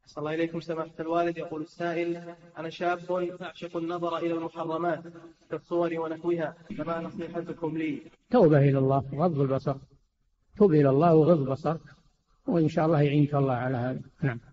صلى الله إليكم سماحة الوالد. يقول السائل: أنا شاب أعشق النظر إلى المحرمات كالصور ونحوها، فما نصيحتكم لي؟ توبة إلى الله وغض البصر. توب إلى الله وغض البصر، وإن شاء الله يعينك الله على هذا. نعم.